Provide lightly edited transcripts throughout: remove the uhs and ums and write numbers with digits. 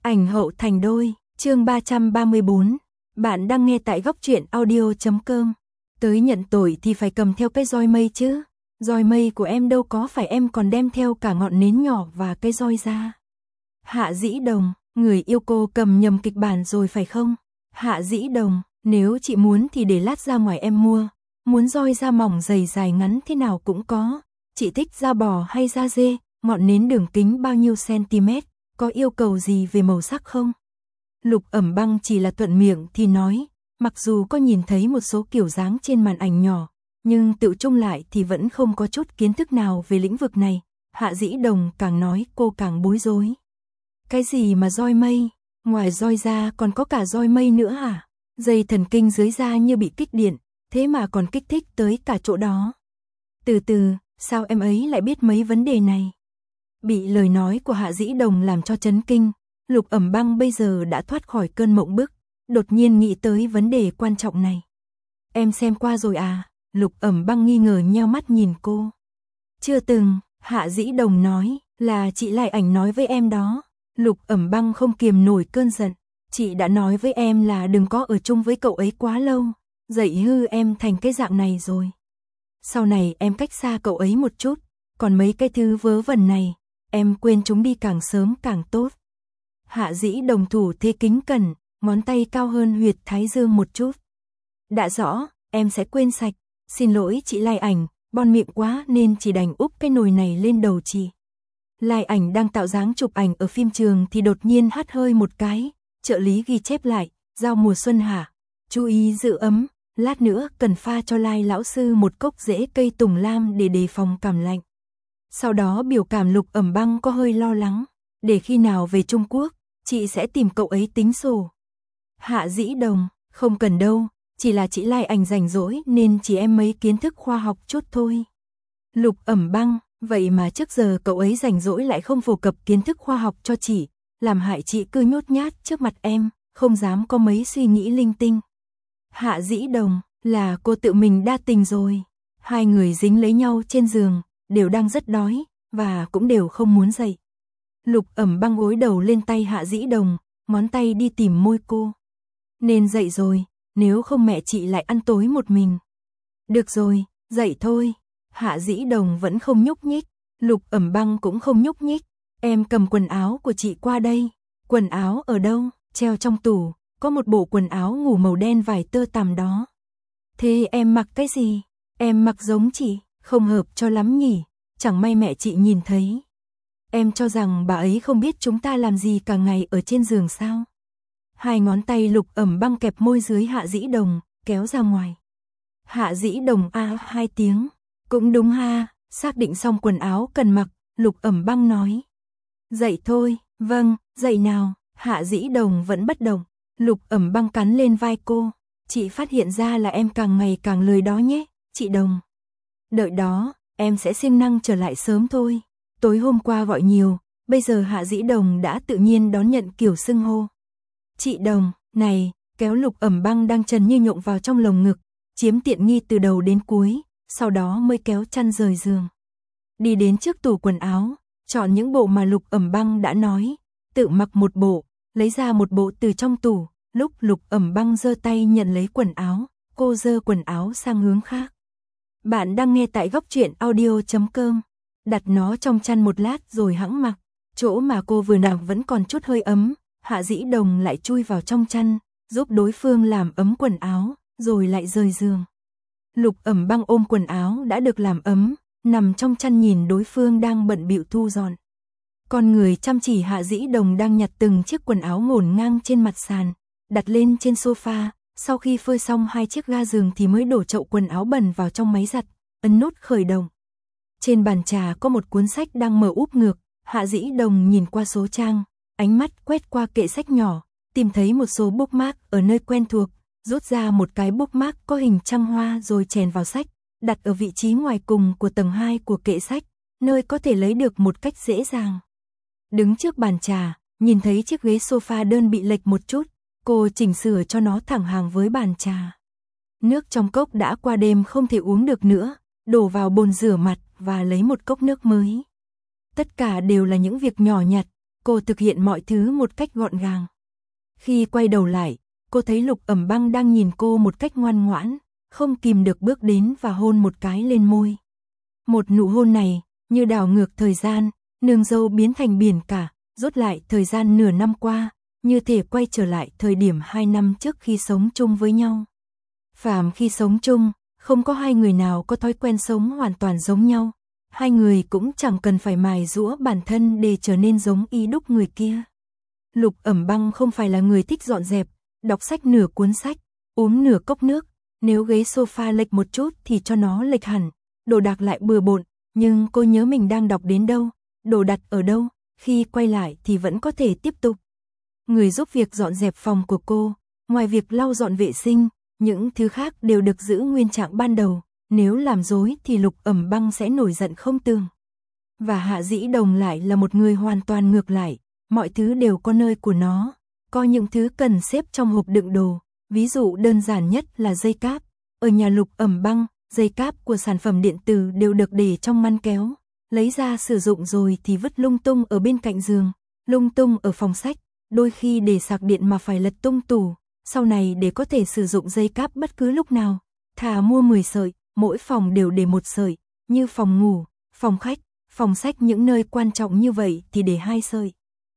Ảnh hậu thành đôi, chương 334. Bạn đang nghe tại góc truyện audio.com. Tới nhận tội thì phải cầm theo cái roi mây chứ. Roi mây của em đâu có phải em còn đem theo cả ngọn nến nhỏ và cái roi ra. Hạ Dĩ Đồng, người yêu cô cầm nhầm kịch bản rồi phải không? Hạ Dĩ Đồng, nếu chị muốn thì để lát ra ngoài em mua. Muốn roi da mỏng dày dài ngắn thế nào cũng có. Chị thích da bò hay da dê, ngọn nến đường kính bao nhiêu cm, có yêu cầu gì về màu sắc không? Lục Ẩm Băng chỉ là thuận miệng thì nói, mặc dù có nhìn thấy một số kiểu dáng trên màn ảnh nhỏ, nhưng tự chung lại thì vẫn không có chút kiến thức nào về lĩnh vực này. Hạ Dĩ Đồng càng nói cô càng bối rối. Cái gì mà roi mây? Ngoài roi ra còn có cả roi mây nữa à? Dây thần kinh dưới da như bị kích điện, thế mà còn kích thích tới cả chỗ đó. Từ từ, sao em ấy lại biết mấy vấn đề này? Bị lời nói của Hạ Dĩ Đồng làm cho chấn kinh, Lục Ẩm Băng bây giờ đã thoát khỏi cơn mộng bức, đột nhiên nghĩ tới vấn đề quan trọng này. Em xem qua rồi à? Lục Ẩm Băng nghi ngờ nheo mắt nhìn cô. Chưa từng, Hạ Dĩ Đồng nói, là chị Lai Ảnh nói với em đó. Lục Ẩm Băng không kiềm nổi cơn giận, chị đã nói với em là đừng có ở chung với cậu ấy quá lâu, dạy hư em thành cái dạng này rồi. Sau này em cách xa cậu ấy một chút, còn mấy cái thứ vớ vẩn này, em quên chúng đi càng sớm càng tốt. Hạ Dĩ Đồng thủ thế kính cẩn, ngón tay cao hơn huyệt thái dương một chút. Đã rõ, em sẽ quên sạch, xin lỗi chị Lai Ảnh, bon miệng quá nên chỉ đành úp cái nồi này lên đầu chị. Lai Ảnh đang tạo dáng chụp ảnh ở phim trường thì đột nhiên hắt hơi một cái, trợ lý ghi chép lại, giao mùa xuân hả? Chú ý giữ ấm, lát nữa cần pha cho Lai lão sư một cốc rễ cây tùng lam để đề phòng cảm lạnh. Sau đó biểu cảm Lục Ẩm Băng có hơi lo lắng, để khi nào về Trung Quốc, chị sẽ tìm cậu ấy tính sổ. Hạ Dĩ Đồng, không cần đâu, chỉ là chị Lai Ảnh rảnh rỗi nên chỉ em mấy kiến thức khoa học chút thôi. Lục Ẩm Băng, vậy mà trước giờ cậu ấy rảnh rỗi lại không phổ cập kiến thức khoa học cho chị, làm hại chị cứ nhút nhát trước mặt em, không dám có mấy suy nghĩ linh tinh. Hạ Dĩ Đồng, là cô tự mình đa tình rồi. Hai người dính lấy nhau trên giường, đều đang rất đói, và cũng đều không muốn dậy. Lục Ẩm Băng gối đầu lên tay Hạ Dĩ Đồng, ngón tay đi tìm môi cô. Nên dậy rồi, nếu không mẹ chị lại ăn tối một mình. Được rồi, dậy thôi. Hạ Dĩ Đồng vẫn không nhúc nhích, Lục Ẩm Băng cũng không nhúc nhích. Em cầm quần áo của chị qua đây. Quần áo ở đâu? Treo trong tủ, có một bộ quần áo ngủ màu đen vải tơ tằm đó. Thế em mặc cái gì? Em mặc giống chị, không hợp cho lắm nhỉ, chẳng may mẹ chị nhìn thấy. Em cho rằng bà ấy không biết chúng ta làm gì cả ngày ở trên giường sao? Hai ngón tay Lục Ẩm Băng kẹp môi dưới Hạ Dĩ Đồng, kéo ra ngoài. Hạ Dĩ Đồng hai tiếng. Cũng đúng ha, xác định xong quần áo cần mặc, Lục Ẩm Băng nói. Dậy thôi, vâng, dậy nào. Hạ Dĩ Đồng vẫn bất động. Lục Ẩm Băng cắn lên vai cô. Chị phát hiện ra là em càng ngày càng lười đó nhé, chị Đồng. Đợi đó, em sẽ siêng năng trở lại sớm thôi. Tối hôm qua gọi nhiều, bây giờ Hạ Dĩ Đồng đã tự nhiên đón nhận kiểu xưng hô. Chị Đồng, này, kéo Lục Ẩm Băng đang trần như nhộng vào trong lồng ngực, chiếm tiện nghi từ đầu đến cuối, sau đó mới kéo chăn rời giường. Đi đến trước tủ quần áo, chọn những bộ mà Lục Ẩm Băng đã nói, tự mặc một bộ, lấy ra một bộ từ trong tủ. Lúc Lục Ẩm Băng giơ tay nhận lấy quần áo, cô giơ quần áo sang hướng khác. Bạn đang nghe tại góc truyện audio.com. Đặt nó trong chăn một lát rồi hẵng mặc. Chỗ mà cô vừa nằm vẫn còn chút hơi ấm, Hạ Dĩ Đồng lại chui vào trong chăn, giúp đối phương làm ấm quần áo, rồi lại rời giường. Lục Ẩm Băng ôm quần áo đã được làm ấm, nằm trong chăn nhìn đối phương đang bận bịu thu dọn. Con người chăm chỉ Hạ Dĩ Đồng đang nhặt từng chiếc quần áo ngổn ngang trên mặt sàn, đặt lên trên sofa, sau khi phơi xong hai chiếc ga giường thì mới đổ chậu quần áo bẩn vào trong máy giặt, ấn nút khởi động. Trên bàn trà có một cuốn sách đang mở úp ngược, Hạ Dĩ Đồng nhìn qua số trang, ánh mắt quét qua kệ sách nhỏ, tìm thấy một số bookmark ở nơi quen thuộc, rút ra một cái bookmark có hình trăng hoa rồi chèn vào sách, đặt ở vị trí ngoài cùng của tầng 2 của kệ sách, nơi có thể lấy được một cách dễ dàng. Đứng trước bàn trà, nhìn thấy chiếc ghế sofa đơn bị lệch một chút, cô chỉnh sửa cho nó thẳng hàng với bàn trà. Nước trong cốc đã qua đêm không thể uống được nữa, đổ vào bồn rửa mặt và lấy một cốc nước mới. Tất cả đều là những việc nhỏ nhặt, cô thực hiện mọi thứ một cách gọn gàng. Khi quay đầu lại, cô thấy Lục Ẩm Băng đang nhìn cô một cách ngoan ngoãn, không kìm được bước đến và hôn một cái lên môi. Một nụ hôn này, như đảo ngược thời gian, nương dâu biến thành biển cả, rút lại thời gian nửa năm qua, như thể quay trở lại thời điểm 2 năm trước khi sống chung với nhau. Phàm khi sống chung, không có hai người nào có thói quen sống hoàn toàn giống nhau. Hai người cũng chẳng cần phải mài giũa bản thân để trở nên giống y đúc người kia. Lục Ẩm Băng không phải là người thích dọn dẹp, đọc sách nửa cuốn sách, uống nửa cốc nước, nếu ghế sofa lệch một chút thì cho nó lệch hẳn, đồ đạc lại bừa bộn, nhưng cô nhớ mình đang đọc đến đâu, đồ đặt ở đâu, khi quay lại thì vẫn có thể tiếp tục. Người giúp việc dọn dẹp phòng của cô, ngoài việc lau dọn vệ sinh, những thứ khác đều được giữ nguyên trạng ban đầu, nếu làm dối thì Lục Ẩm Băng sẽ nổi giận không tường. Và Hạ Dĩ Đồng lại là một người hoàn toàn ngược lại, mọi thứ đều có nơi của nó, có những thứ cần xếp trong hộp đựng đồ, ví dụ đơn giản nhất là dây cáp. Ở nhà Lục Ẩm Băng, dây cáp của sản phẩm điện tử đều được để trong ngăn kéo, lấy ra sử dụng rồi thì vứt lung tung ở bên cạnh giường, lung tung ở phòng sách, đôi khi để sạc điện mà phải lật tung tủ, sau này để có thể sử dụng dây cáp bất cứ lúc nào, thà mua 10 sợi, mỗi phòng đều để một sợi, như phòng ngủ, phòng khách, phòng sách những nơi quan trọng như vậy thì để 2 sợi.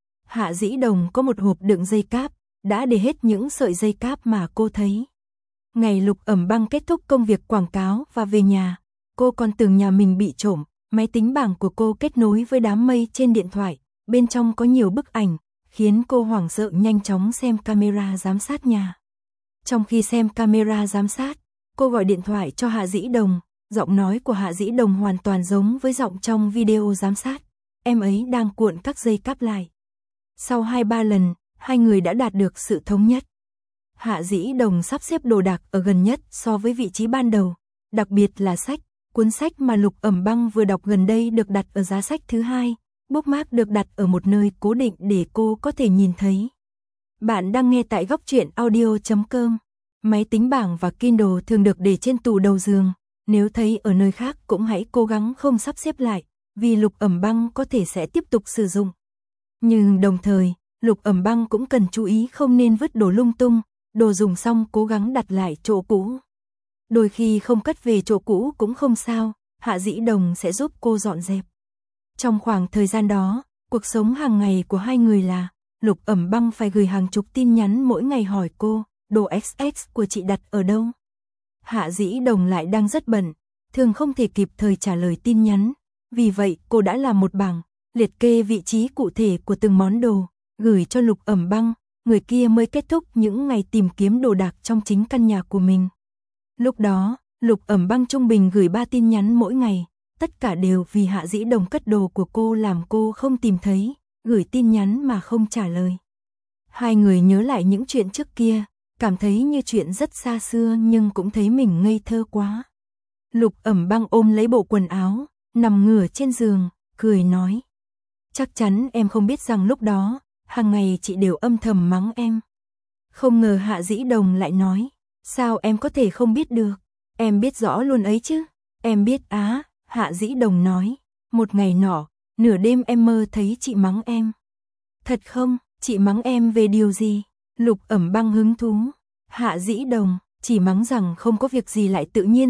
Hạ Dĩ Đồng có một hộp đựng dây cáp, đã để hết những sợi dây cáp mà cô thấy. Ngày Lục Ẩm Băng kết thúc công việc quảng cáo và về nhà, cô còn tưởng nhà mình bị trộm, máy tính bảng của cô kết nối với đám mây trên điện thoại, bên trong có nhiều bức ảnh, khiến cô hoảng sợ nhanh chóng xem camera giám sát nhà. Trong khi xem camera giám sát, cô gọi điện thoại cho Hạ Dĩ Đồng, giọng nói của Hạ Dĩ Đồng hoàn toàn giống với giọng trong video giám sát, em ấy đang cuộn các dây cáp lại. Sau 2-3 lần, hai người đã đạt được sự thống nhất. Hạ Dĩ Đồng sắp xếp đồ đạc ở gần nhất so với vị trí ban đầu, đặc biệt là sách, cuốn sách mà Lục Ẩm Băng vừa đọc gần đây được đặt ở giá sách thứ 2, bookmark được đặt ở một nơi cố định để cô có thể nhìn thấy. Bạn đang nghe tại góc truyện audio.com. Máy tính bảng và Kindle thường được để trên tủ đầu giường, nếu thấy ở nơi khác cũng hãy cố gắng không sắp xếp lại, vì Lục Ẩm Băng có thể sẽ tiếp tục sử dụng. Nhưng đồng thời, Lục Ẩm Băng cũng cần chú ý không nên vứt đồ lung tung, đồ dùng xong cố gắng đặt lại chỗ cũ. Đôi khi không cất về chỗ cũ cũng không sao, Hạ Dĩ Đồng sẽ giúp cô dọn dẹp. Trong khoảng thời gian đó, cuộc sống hàng ngày của hai người là, Lục Ẩm Băng phải gửi hàng chục tin nhắn mỗi ngày hỏi cô, đồ XX của chị đặt ở đâu. Hạ Dĩ Đồng lại đang rất bận, thường không thể kịp thời trả lời tin nhắn, vì vậy cô đã làm một bảng, liệt kê vị trí cụ thể của từng món đồ, gửi cho Lục Ẩm Băng, người kia mới kết thúc những ngày tìm kiếm đồ đạc trong chính căn nhà của mình. Lúc đó, Lục Ẩm Băng trung bình gửi 3 tin nhắn mỗi ngày, tất cả đều vì Hạ Dĩ Đồng cất đồ của cô làm cô không tìm thấy, gửi tin nhắn mà không trả lời. Hai người nhớ lại những chuyện trước kia, cảm thấy như chuyện rất xa xưa nhưng cũng thấy mình ngây thơ quá. Lục Ẩm Băng ôm lấy bộ quần áo, nằm ngửa trên giường, cười nói. Chắc chắn em không biết rằng lúc đó, hàng ngày chị đều âm thầm mắng em. Không ngờ Hạ Dĩ Đồng lại nói, sao em có thể không biết được, em biết rõ luôn ấy chứ. Em biết á, Hạ Dĩ Đồng nói, một ngày nọ, nửa đêm em mơ thấy chị mắng em. Thật không, chị mắng em về điều gì? Lục Ẩm Băng hứng thú. Hạ Dĩ Đồng, chỉ mắng rằng không có việc gì lại tự nhiên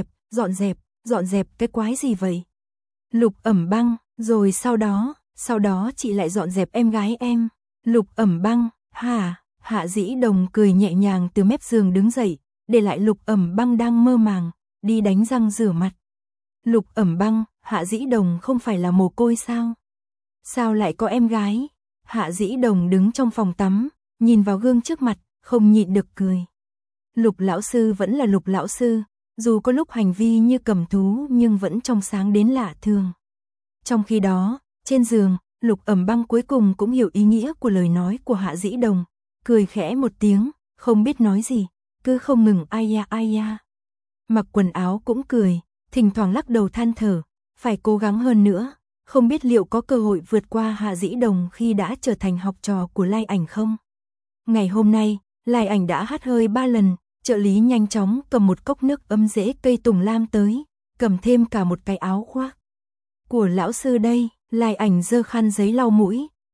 dọn dẹp cái quái gì vậy? Lục Ẩm Băng, rồi sau đó chị lại dọn dẹp em gái em. Lục Ẩm Băng, Hạ Dĩ Đồng cười nhẹ nhàng từ mép giường đứng dậy, để lại Lục Ẩm Băng đang mơ màng, đi đánh răng rửa mặt. Lục Ẩm Băng, Hạ Dĩ Đồng không phải là mồ côi sao? Sao lại có em gái? Hạ Dĩ Đồng đứng trong phòng tắm, nhìn vào gương trước mặt, không nhịn được cười. Lục lão sư vẫn là Lục lão sư, dù có lúc hành vi như cầm thú nhưng vẫn trong sáng đến lạ thường. Trong khi đó, trên giường, Lục Ẩm Băng cuối cùng cũng hiểu ý nghĩa của lời nói của Hạ Dĩ Đồng, cười khẽ một tiếng, không biết nói gì, cứ không ngừng ai da. Mặc quần áo cũng cười, thỉnh thoảng lắc đầu than thở, phải cố gắng hơn nữa, không biết liệu có cơ hội vượt qua Hạ Dĩ Đồng khi đã trở thành học trò của Lai Ảnh không. Ngày hôm nay, Lai Ảnh đã hắt hơi 3 lần, trợ lý nhanh chóng cầm một cốc nước ấm rễ cây tùng lam tới, cầm thêm cả một cái áo khoác. Của lão sư đây, Lai Ảnh giơ khăn giấy lau mũi,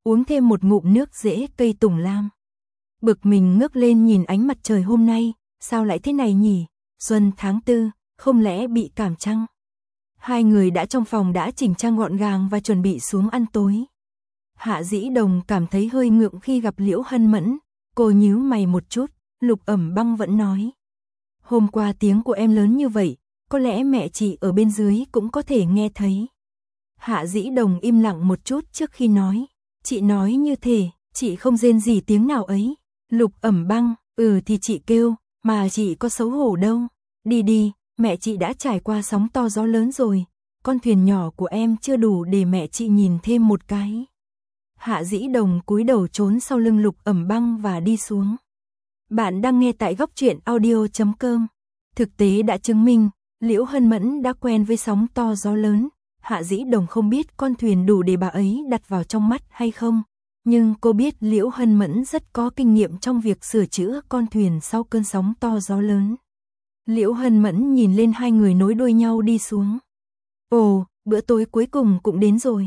uống thêm một ngụm nước rễ cây tùng lam. Bực mình ngước lên nhìn ánh mặt trời hôm nay, sao lại thế này nhỉ? Xuân tháng 4, không lẽ bị cảm chăng? Hai người đã trong phòng đã chỉnh trang gọn gàng và chuẩn bị xuống ăn tối. Hạ Dĩ Đồng cảm thấy hơi ngượng khi gặp Liễu Hân Mẫn, cô nhíu mày một chút, Lục Ẩm Băng vẫn nói. Hôm qua tiếng của em lớn như vậy, có lẽ mẹ chị ở bên dưới cũng có thể nghe thấy. Hạ Dĩ Đồng im lặng một chút trước khi nói. Chị nói như thế, chị không rên gì tiếng nào ấy. Lục Ẩm Băng, thì chị kêu, mà chị có xấu hổ đâu. Đi đi, mẹ chị đã trải qua sóng to gió lớn rồi. Con thuyền nhỏ của em chưa đủ để mẹ chị nhìn thêm một cái. Hạ Dĩ Đồng cúi đầu trốn sau lưng Lục Ẩm Băng và đi xuống. Bạn đang nghe tại góc truyện audio.com. Thực tế đã chứng minh, Liễu Hân Mẫn đã quen với sóng to gió lớn. Hạ Dĩ Đồng không biết con thuyền đủ để bà ấy đặt vào trong mắt hay không. Nhưng cô biết Liễu Hân Mẫn rất có kinh nghiệm trong việc sửa chữa con thuyền sau cơn sóng to gió lớn. Liễu Hân Mẫn nhìn lên hai người nối đuôi nhau đi xuống. Ồ, bữa tối cuối cùng cũng đến rồi.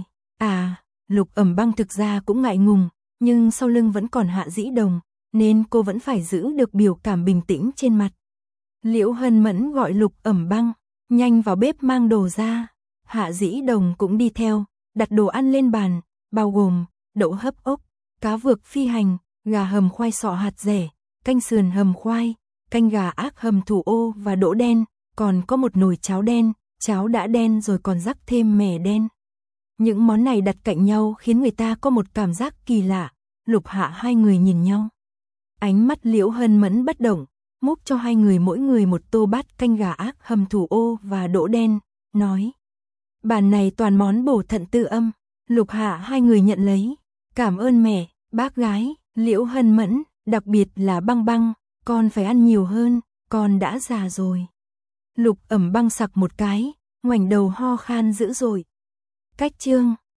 Lục Ẩm Băng thực ra cũng ngại ngùng, nhưng sau lưng vẫn còn Hạ Dĩ Đồng, nên cô vẫn phải giữ được biểu cảm bình tĩnh trên mặt. Liễu Hân Mẫn gọi Lục Ẩm Băng, nhanh vào bếp mang đồ ra. Hạ Dĩ Đồng cũng đi theo, đặt đồ ăn lên bàn, bao gồm đậu hấp ốc, cá vược phi hành, gà hầm khoai sọ hạt dẻ, canh sườn hầm khoai, canh gà ác hầm thủ ô và đỗ đen, còn có một nồi cháo đen, cháo đã đen rồi còn rắc thêm mè đen. Những món này đặt cạnh nhau khiến người ta có một cảm giác kỳ lạ. Lục Hạ hai người nhìn nhau. Ánh mắt Liễu Hân Mẫn bất động, múc cho hai người mỗi người một tô bát canh gà ác hầm thủ ô và đỗ đen, nói. Bàn này toàn món bổ thận tư âm. Lục Hạ hai người nhận lấy. Cảm ơn mẹ, bác gái. Liễu Hân Mẫn, đặc biệt là Băng Băng, con phải ăn nhiều hơn, con đã già rồi. Lục Ẩm Băng sặc một cái, ngoảnh đầu ho khan dữ dội. Cách chương